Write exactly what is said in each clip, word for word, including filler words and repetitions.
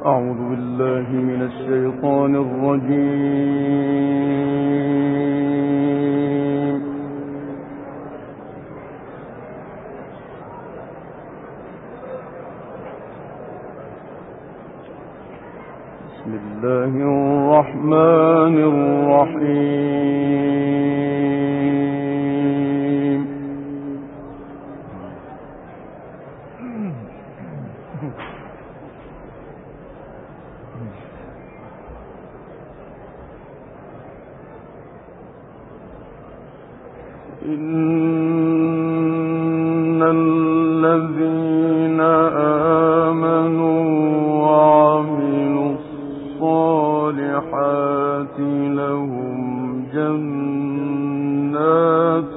أعوذ بالله من الشيطان الرجيم. بسم الله الرحمن الرحيم. إن الذين آمنوا وعملوا الصالحات لهم جنات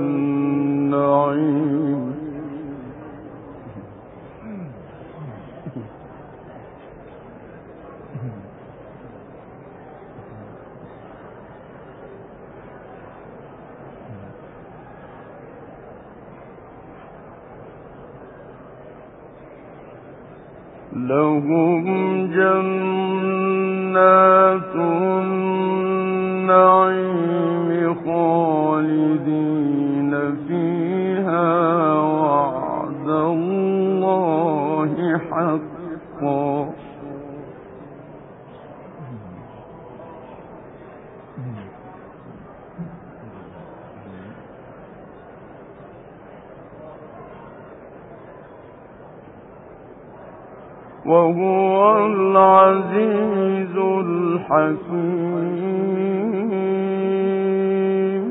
النعيم لهم جنات النعيم خالدين فيها وعد الله حقا وهو العزيز الحكيم.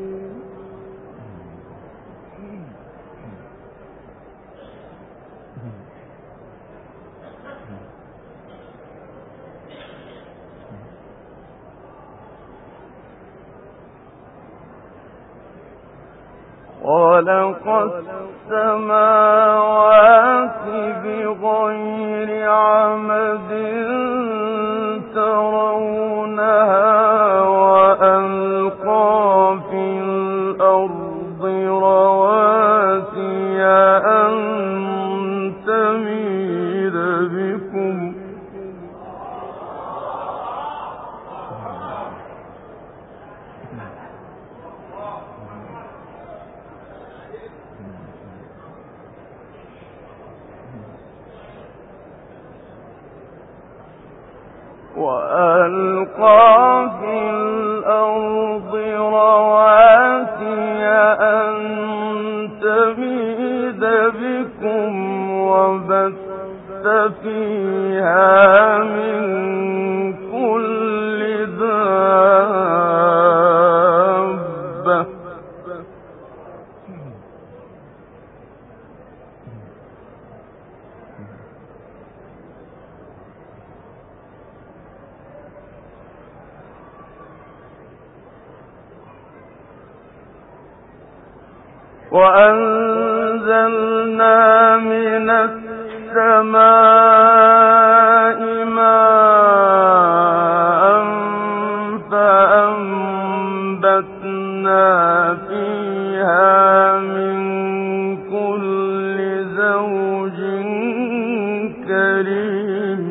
خلق السماوات بغير عمد ترونها وألقى في الأرض رواسي أن تميد بكم وألقى في الأرض رواسي أن تميد بكم وبث فيها من كل دابة وأنزلنا من السماء ماء فأنبتنا فيها من كل زوج كريم.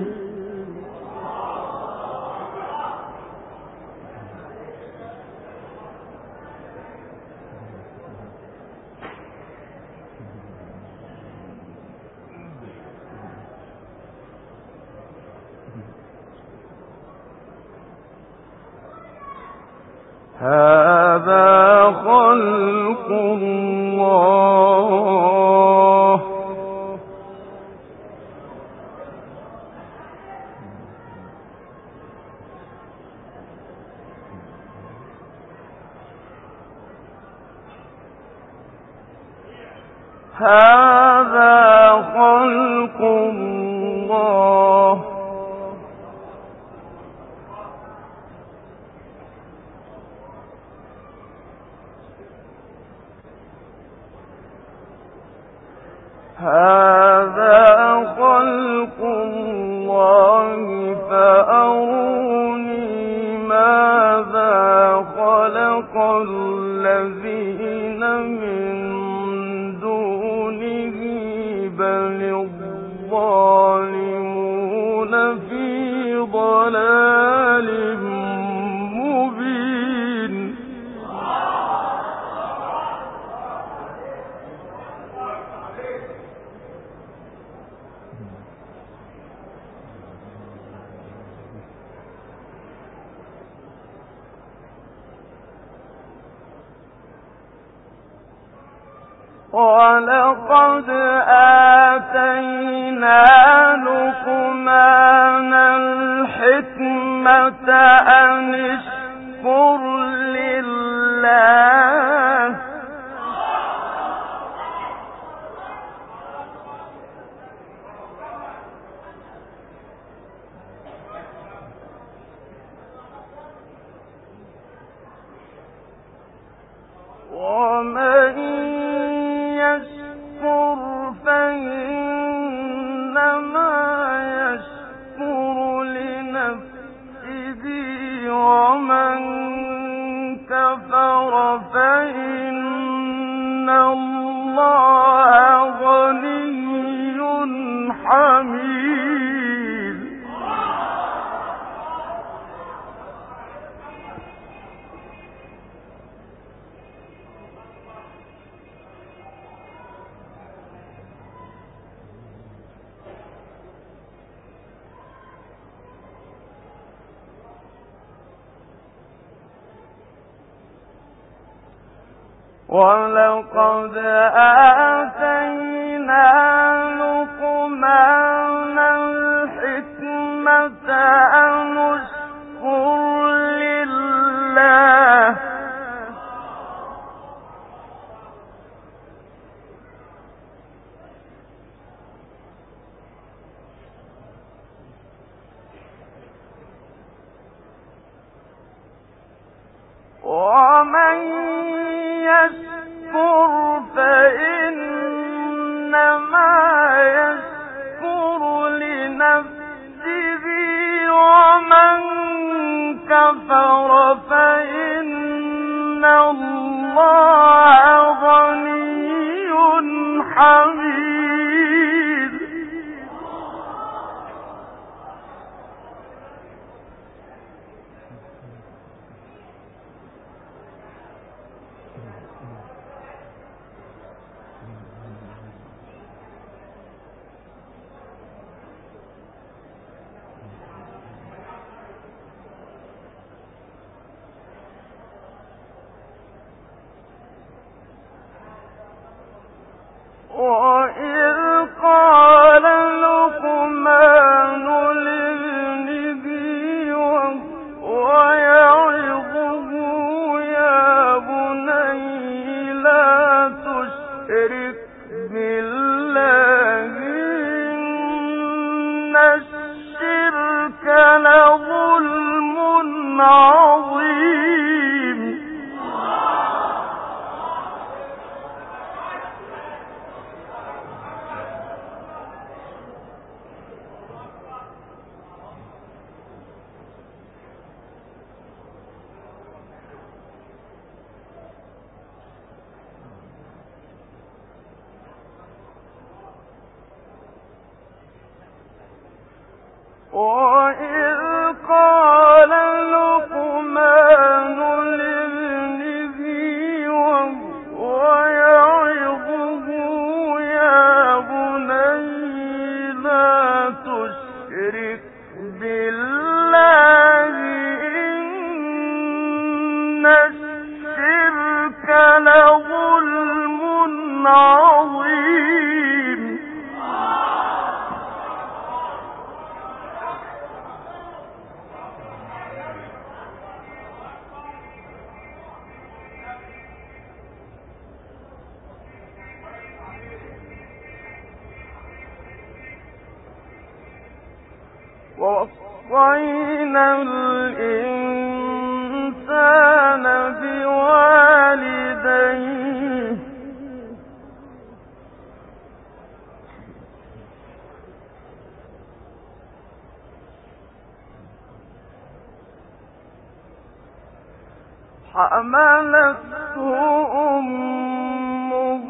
هذا خلق الله هذا خلق الله هذا خلق الله فأروني ماذا خلق الذين من دونه بل الظالمون لفي ضلال مبين ولقد آتينا لقمان الحكمة أن اشكر لله ومن يشكر فإنما يشكر لنفسه ومن كفر فإن الله غني حميد ولقد آتينا لقمان الحكمة أن اشكر لله ومن يشكر فإنما يشكر لنفسه ومن كفر فإن الله غني حميد وإذ قال لقمان لابنه وهو يعظه يا بني لا تشرك بالله إن الشرك لظلم عظيم وإذ قال لقمان لابنه وهو يعظه يا بني لا تشرك بالله إن الشرك لظلم عظيم ووصينا الإنسان بوالديه حملته أمه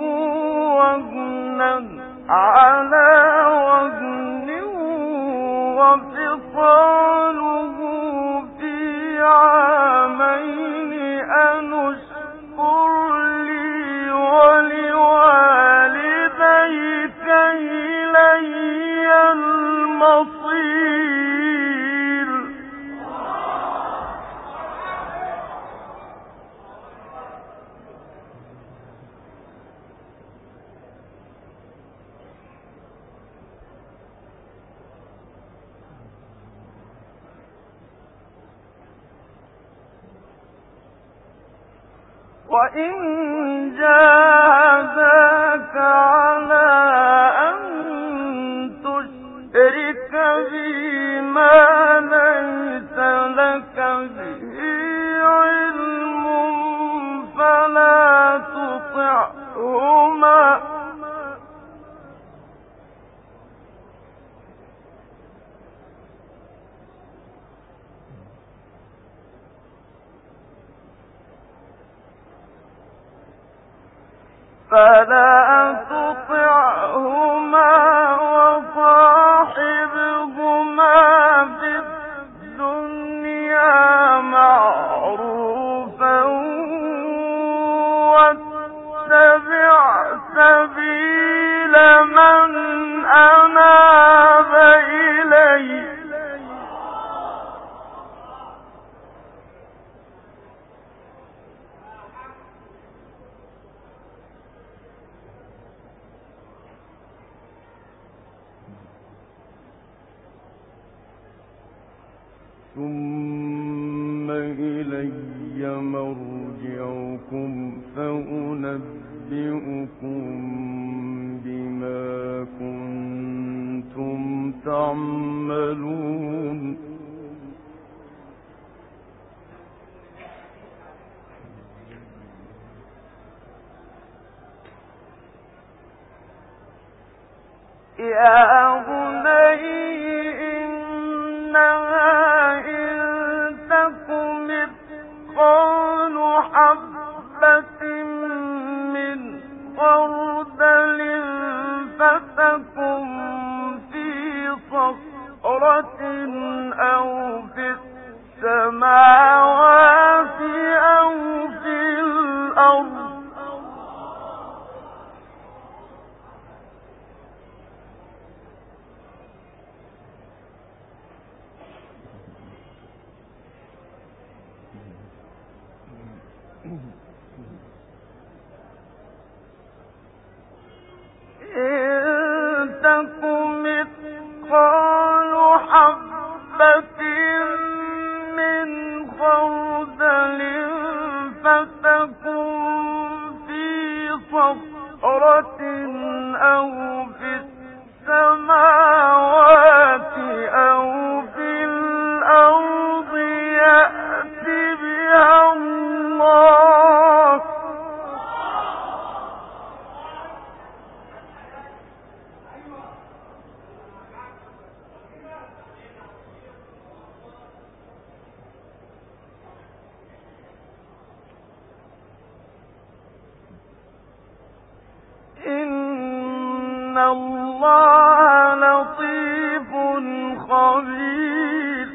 وهنا على وهن وفي فِصَالُهُ فِي عَامَيْنِ أَنِ اشْكُرْ لِي وَلِوَالِدَيْكَ إِلَيَّ الْمَصِيرُ. وَإِن جَاهَدَاكَ عَلَىٰ أَن تُشْرِكَ بِي مَا لَيْسَ لَكَ بِهِ عِلْمٌ فَلَا تُطِعْهُمَا فَلَا تُطِعْهُمَا وَصَاحِبْهُمَا فِي الدُّنْيَا مَعْرُوفًا وَاتَّبِعْ سَبِيلَ مَنْ أَنَابَ إِلَيَّ ثُمَّ إِلَيَّ مَرْجِعُكُمْ فَأُنَبِّئُكُم بِمَا كُنتُمْ تَعْمَلُونَ. يَا بُنَيَّ إِنَّهَا إِن تَكُ مِثْقَالُ حَبَّةٍ مِّنْ خَرْدَلٍ فَتَكُن فِي صَخْرَةٍ أَوْ فِي السَّمَاوَاتِ أَوْ فِي الْأَرْضِ إِنَّ اللَّهَ لَطِيفٌ خَبِيرٌ.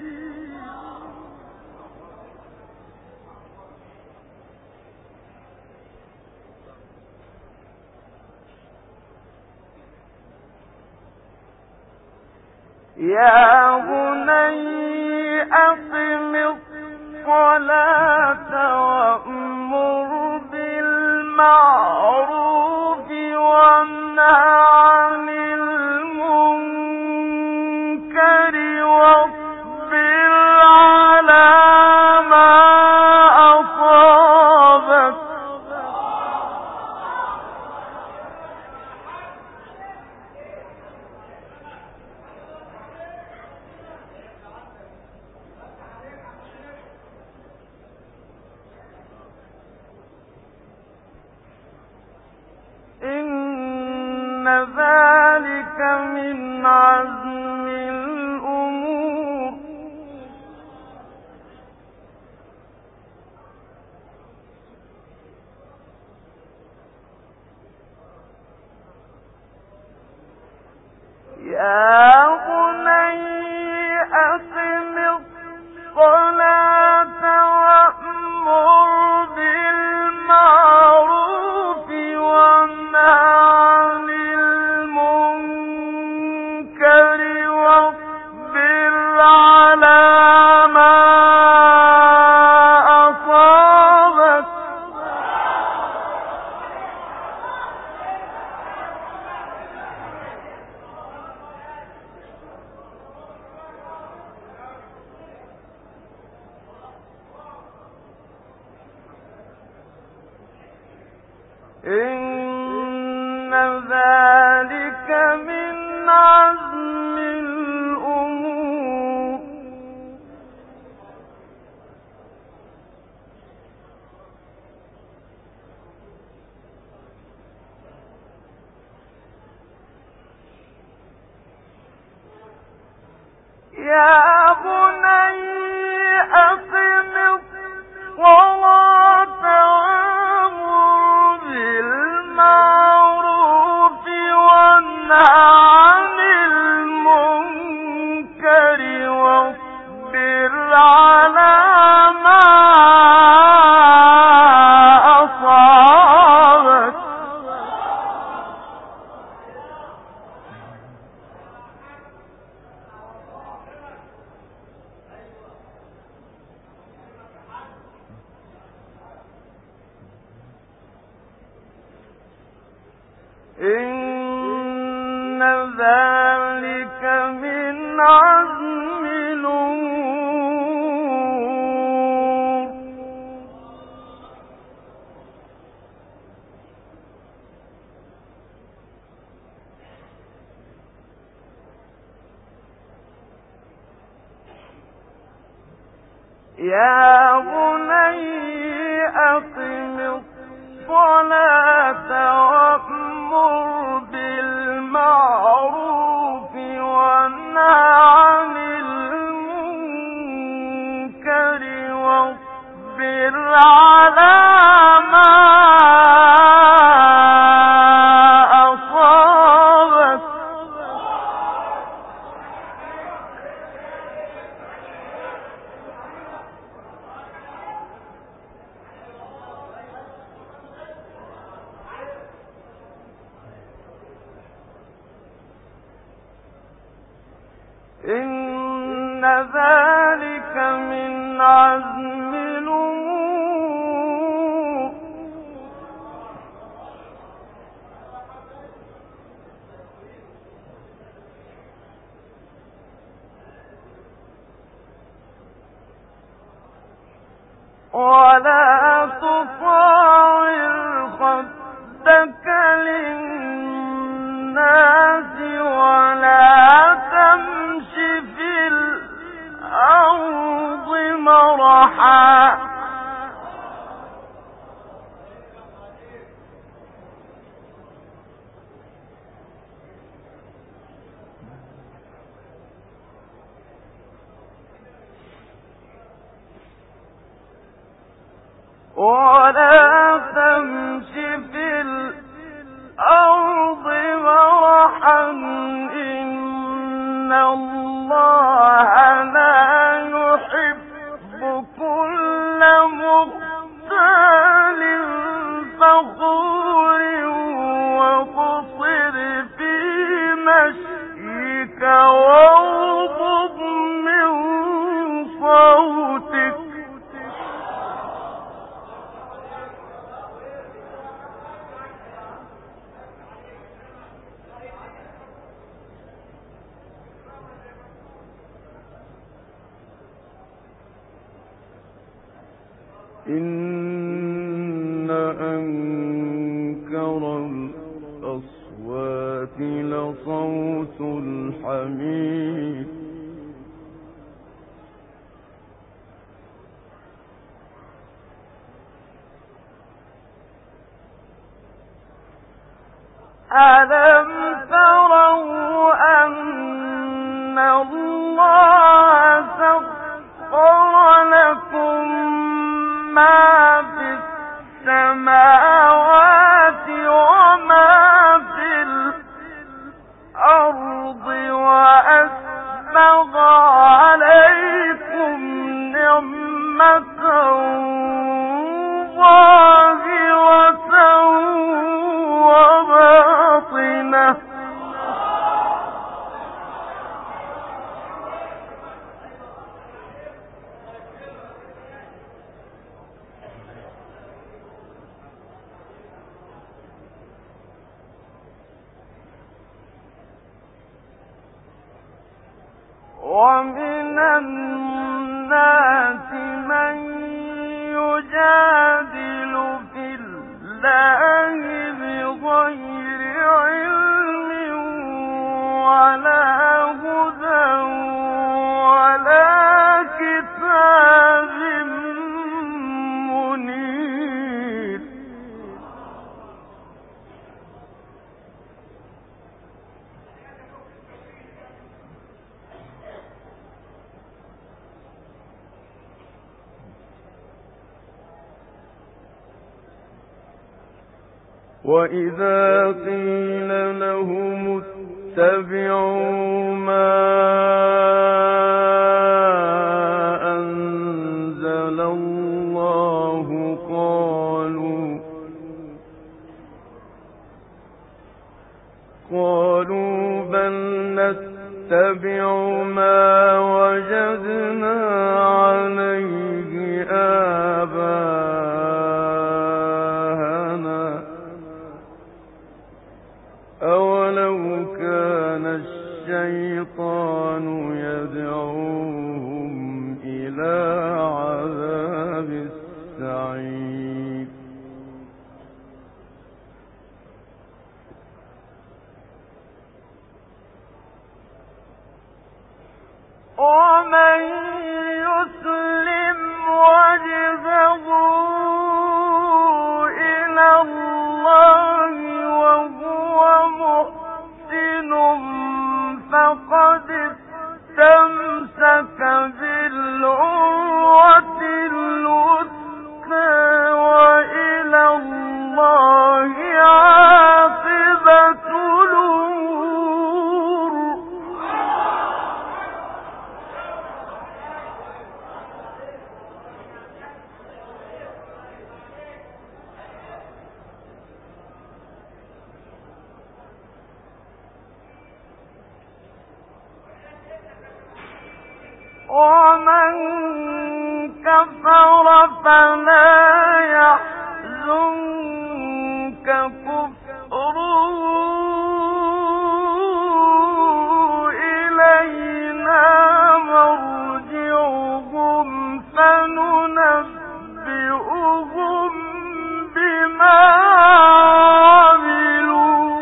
يَا بُنَيَّ أَقِمِ الصَّلَاةَ وَأْمُرْ بِالْمَعْرُوفِ وَانْهَ عَنِ الْمُنكَرِ وَاصْبِرْ عَلَىٰ مَا أَصَابَكَ إِنَّ ذَلِكَ مِنْ عَزْمِ الْأُمُورِ. يَا بُنَيَّ أقم الصلاة وأمر بالمعروف وانه عن المنكر واصبر على ما أصابك إن ذلك من عزم الأمور يا بني أقم الصلاة وأمر بالمعروف وانه عن المنكر واصبر على ما أصابك إن ذلك من عزم الأمور يا بني أقم الصلاة وأمر بالمعروف وانه عن المنكر واصبر على ما أصابك إن ذلك من عزم الأمور ولا تصاعر خدك للناس ولا تمش في الأرض مرحا ولا تمش في الأرض مرحا إن الله لا يحب كل مختال فخور واقصد في مشيك واغضض من صوتك إن أنكر الأصوات لصوت الحمير ألم تروا أن الله سخر لكم ما في السماوات وما في الأرض وأسبغ عليكم ومن الناس من يجادل في الله بغير علم ولا هدى ولا كتاب منير. وَإِذَا قِيلَ لَهُمُ اتَّبِعُوا مَا أَنزَلَ اللَّهُ قَالُوا قَالُوا بَلْ نَتَّبِعُ مَا وَجَدْنَا عَلَيْهِ آبَاءَنَا أَوَلَوْ كَانَ الشَّيْطَانُ يَدْعُوهُمْ إِلَى عَذَابِ السَّعِيرِ. وَمَن يُسْلِمْ وَجْهَهُ إِلَى اللَّهِ وَهُوَ مُحْسِنٌ فَقَدِ اسْتَمْسَكَ بِالْعُرْوَةِ الْوُثْقَىٰ وَإِلَى اللَّهِ عَاقِبَةُ الْأُمُورِ. وَمَن كَفَرَ فَلَا يَحْزُنكَ كُفْرُهُ إِلَيْنَا مَرْجِعُهُمْ فَنُنَبِّئُهُم بِمَا عَمِلُوا.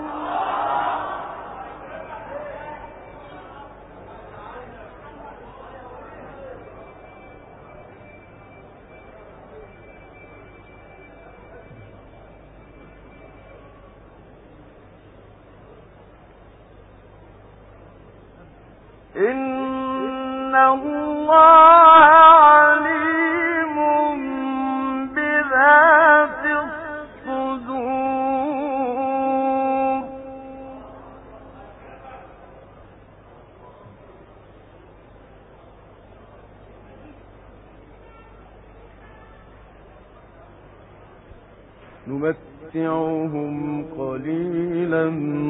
إِنَّ اللَّهَ عَلِيمٌ بِذَاتِ الصُّدُورِ. نُمَتِّعُهُمْ قَلِيلًا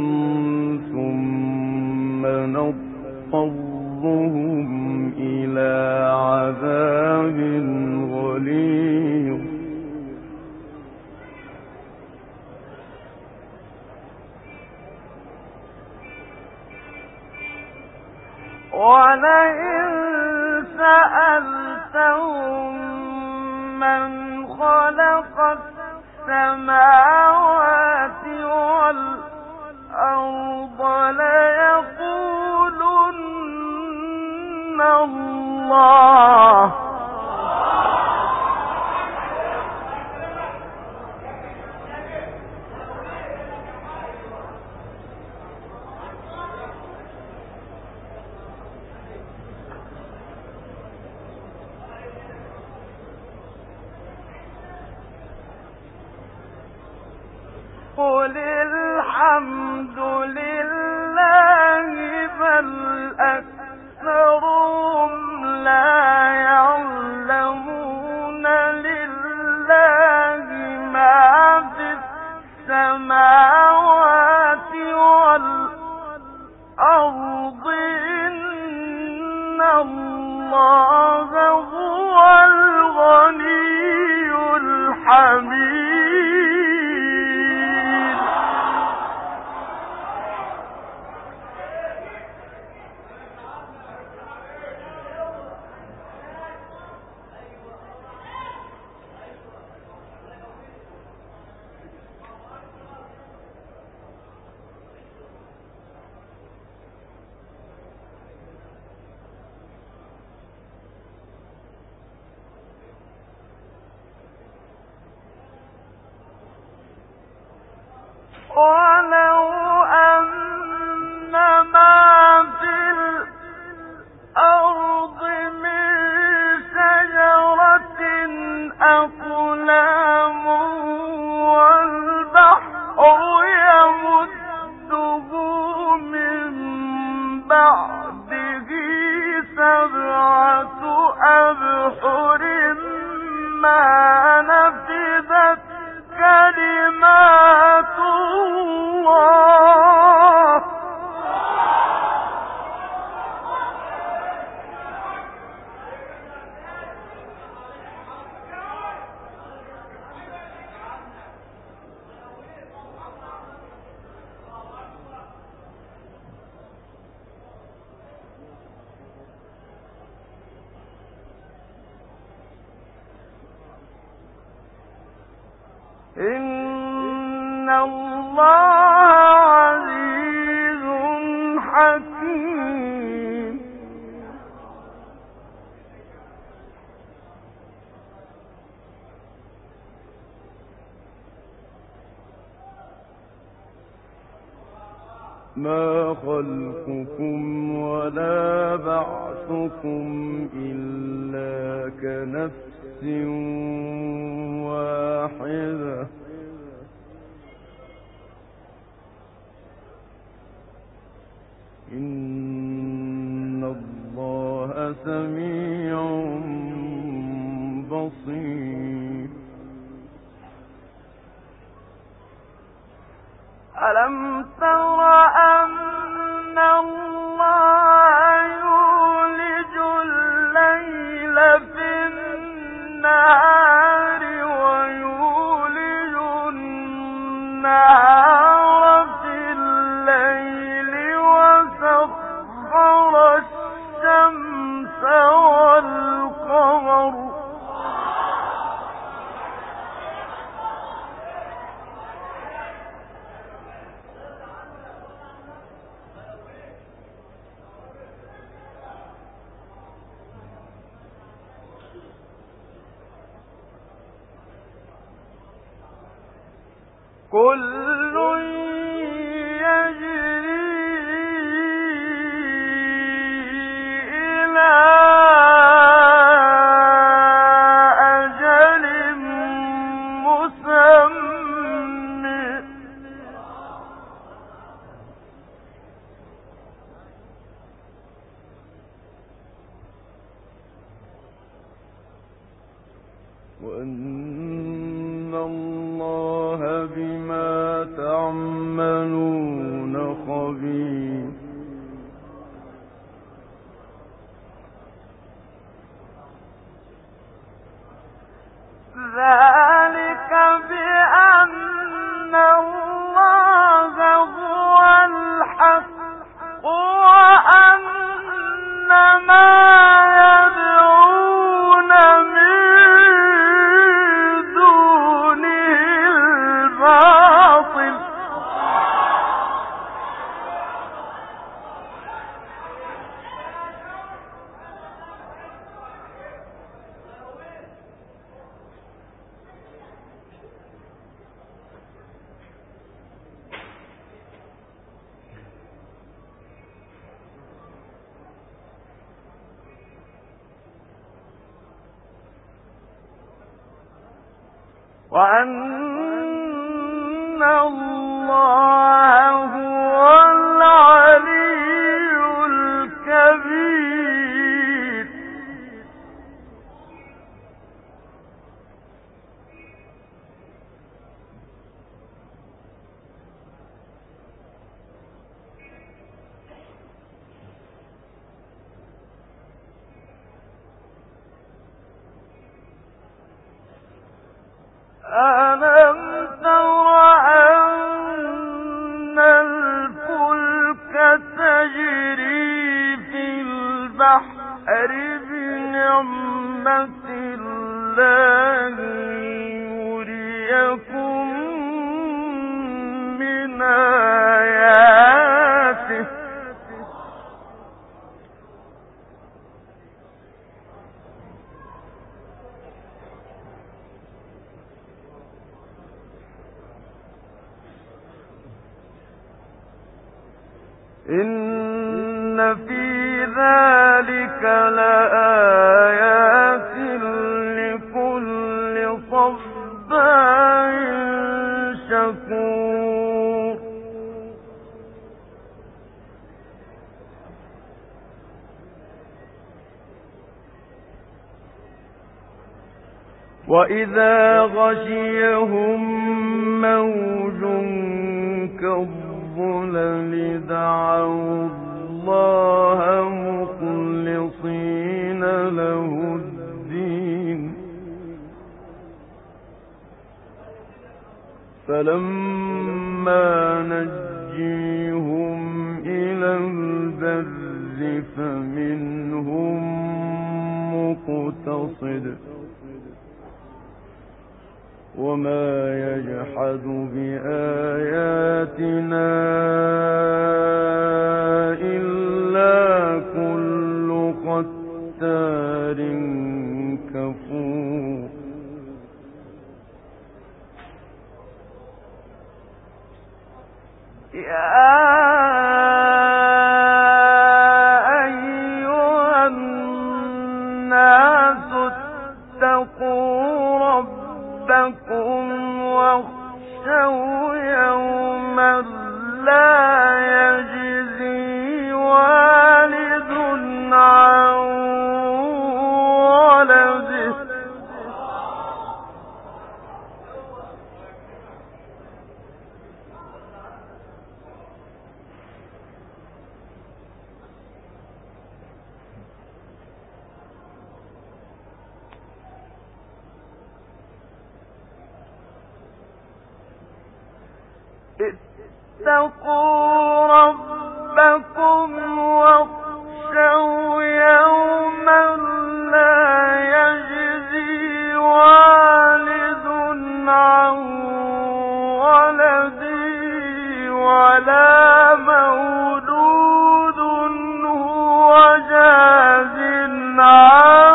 ثُمَّ نَضْطَرُّهُمْ إِلَى عَذَابٍ غَلِيظٍ. وَلَئِن سَأَلْتَهُم مَّنْ خَلَقَ السَّمَاوَاتِ وَالْأَرْضَ لَيَقُولُنَّ اللَّهُ. قُلِ الْحَمْدُ لِلَّهِ بَلْ أَكْثَرُهُمْ لَا يَعْلَمُونَ. لِلَّهِ مَا فِي السَّمَاوَاتِ وَالْأَرْضِ. إِنَّ اللَّهَ هُوَ الْغَنِيُّ الْحَمِيدُ. أبحر ما نفذت كلمات الله. إن الله عزيز حكيم. ما خلقكم ولا بعثكم إلا كنفس واحدة إن الله سميع بصير. ألم تر أن الله يولج الليل في النهار ويولج النهار في الليل وسخر الشمس والقمر كل يجري إلى أجل مسمى وأن الله بما تعملون خبير. ذلك بأن الله هو الحق وأن ما يدعون من دونه الباطل. وأن الله هو العلي الكبير. ألم تر أن الفلك تجري في البحر بنعمة الله يريكم من آياته إن في ذلك لآيات لكل صبار شكور. وإذا غشيهم موج كالظلل دعوا الله مخلصين له الدين فلما نجيهم إلى البر فمنهم مقتصد وما يجحد بآياتنا إلا كل ختار كفور يا أيها الناس اتقوا ربكم واخشوا يوما لا يجزي والد عن ولده اتقوا ربكم واخشوا يوما لا يجزي والد عن ولده ولا مولود هو جاز عن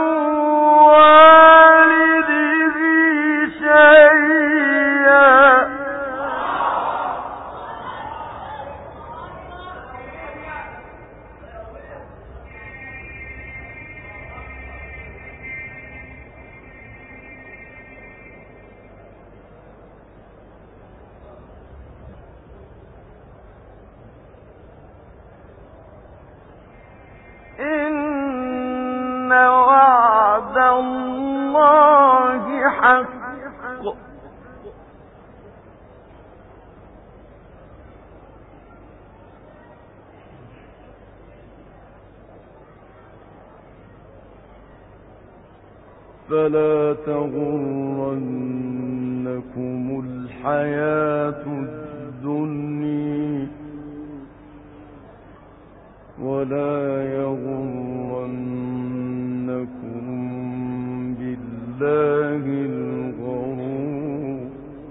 والده شيئا إن وعد الله حق فلا تغرنكم الحياة الدنيا ولا يغرنكم بالله الغرور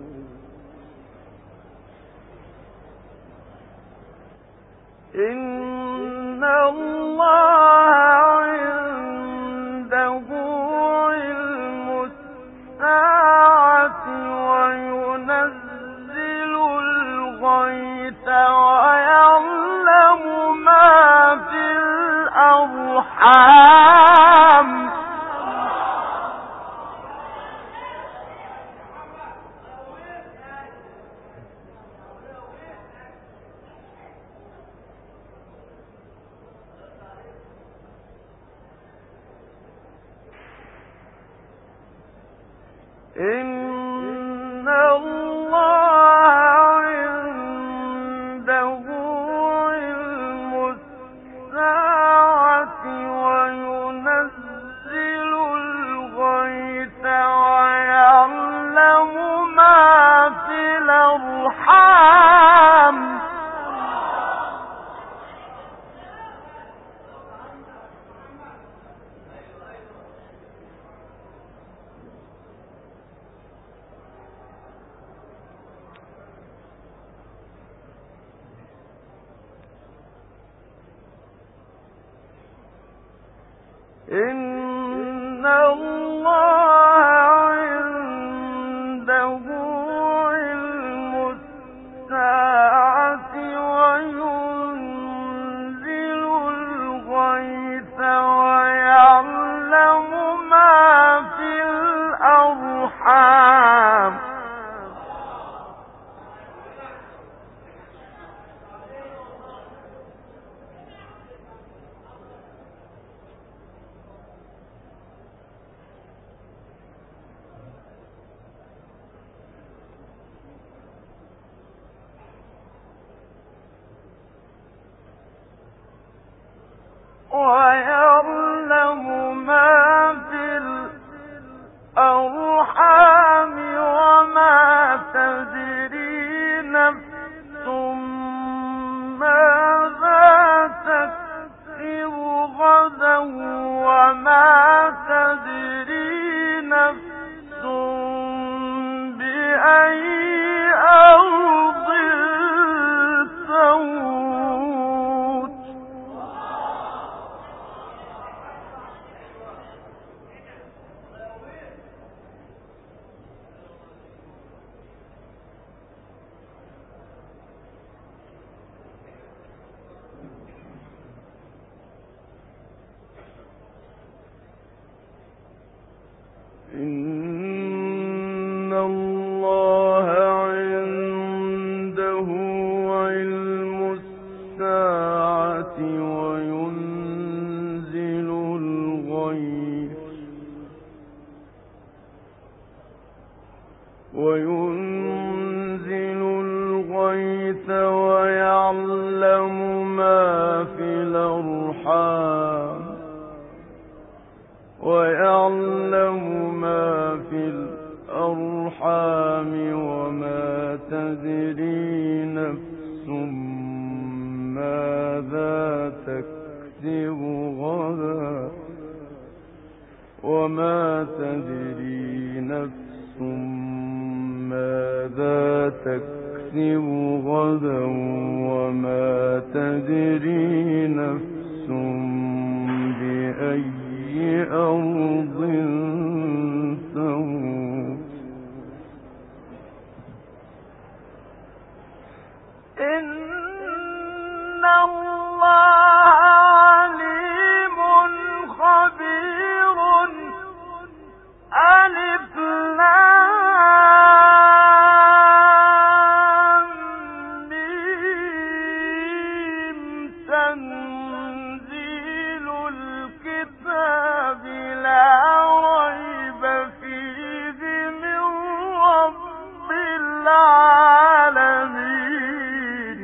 إن الله عنده علم الساعة وينزل الغيث ويعلم ما في الأرحام إن الله عنده علم الساعة وينزل الغيث ويعلم ما في الأرحام إن الله عنده علم الساعة وينزل الغيث ويعلم ما في الأرحام ويعلم ما في الأرحام وما تدري نفس ماذا تكسب غدا وما تدري نفس بأي أرض تموت. إن الله عنده علم الساعة وينزل الغيث وينزل الغيث ويعلم ما في الأرحام ويعلم ما في الأرحام وما تدري نفس ماذا تكسب غدا وما تدري نفس ماذا تكسب غدا وما تدري نفس بأي أرض تموت. إن الله عليم خبير. ألف لام ميم تنزيل الكتاب لا ريب فيه من رب العالمين.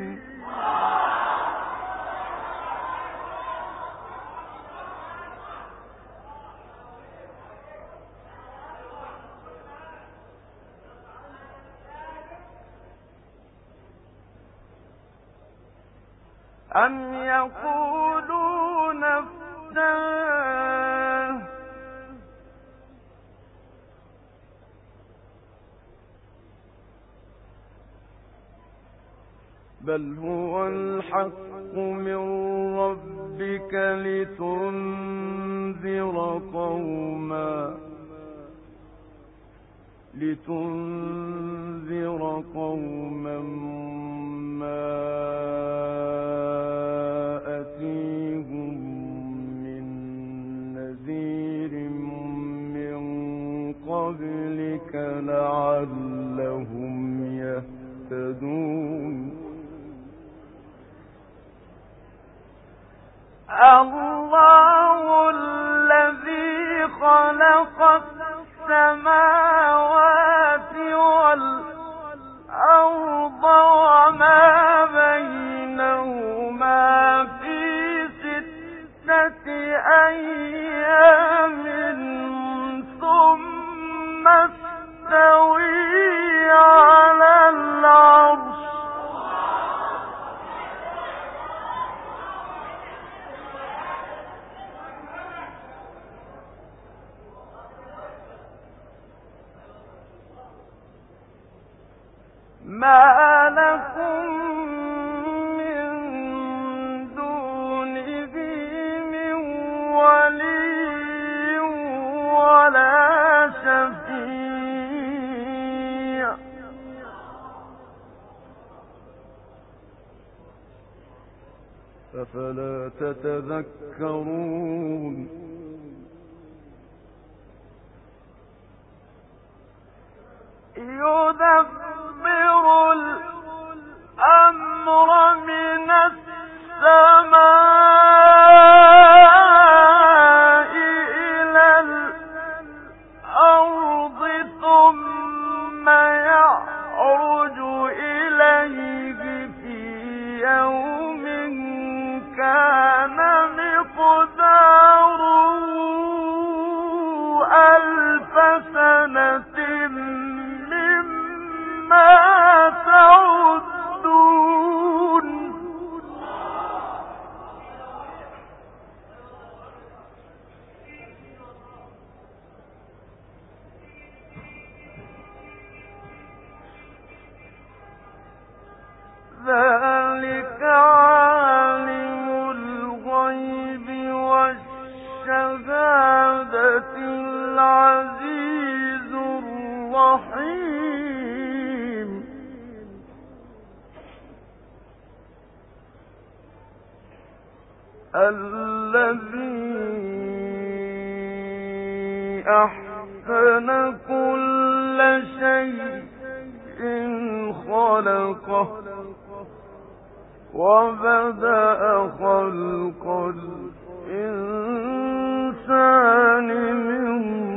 أم يقولون افتراه بل هو الحق من ربك لتنذر قوما لتنذر قوما ما أتيهم من نذير من قبلك لعلهم يهتدون. الله الذي خلق السماوات والأرض وما بينهما في ستة أيام ثم استوى على العرش. ما لكم من دونه من ولي ولا شفيع أفلا تتذكرون. يدبر الأمر من السماء إلى الأرض ثم يعرج إليه في يوم كان مقداره سنة مما تعدون ذلك عالم الغيب والشهادة العزيز الرحيم الذي أحسن كل شيء خلقه وبدأ خلق الإنسان من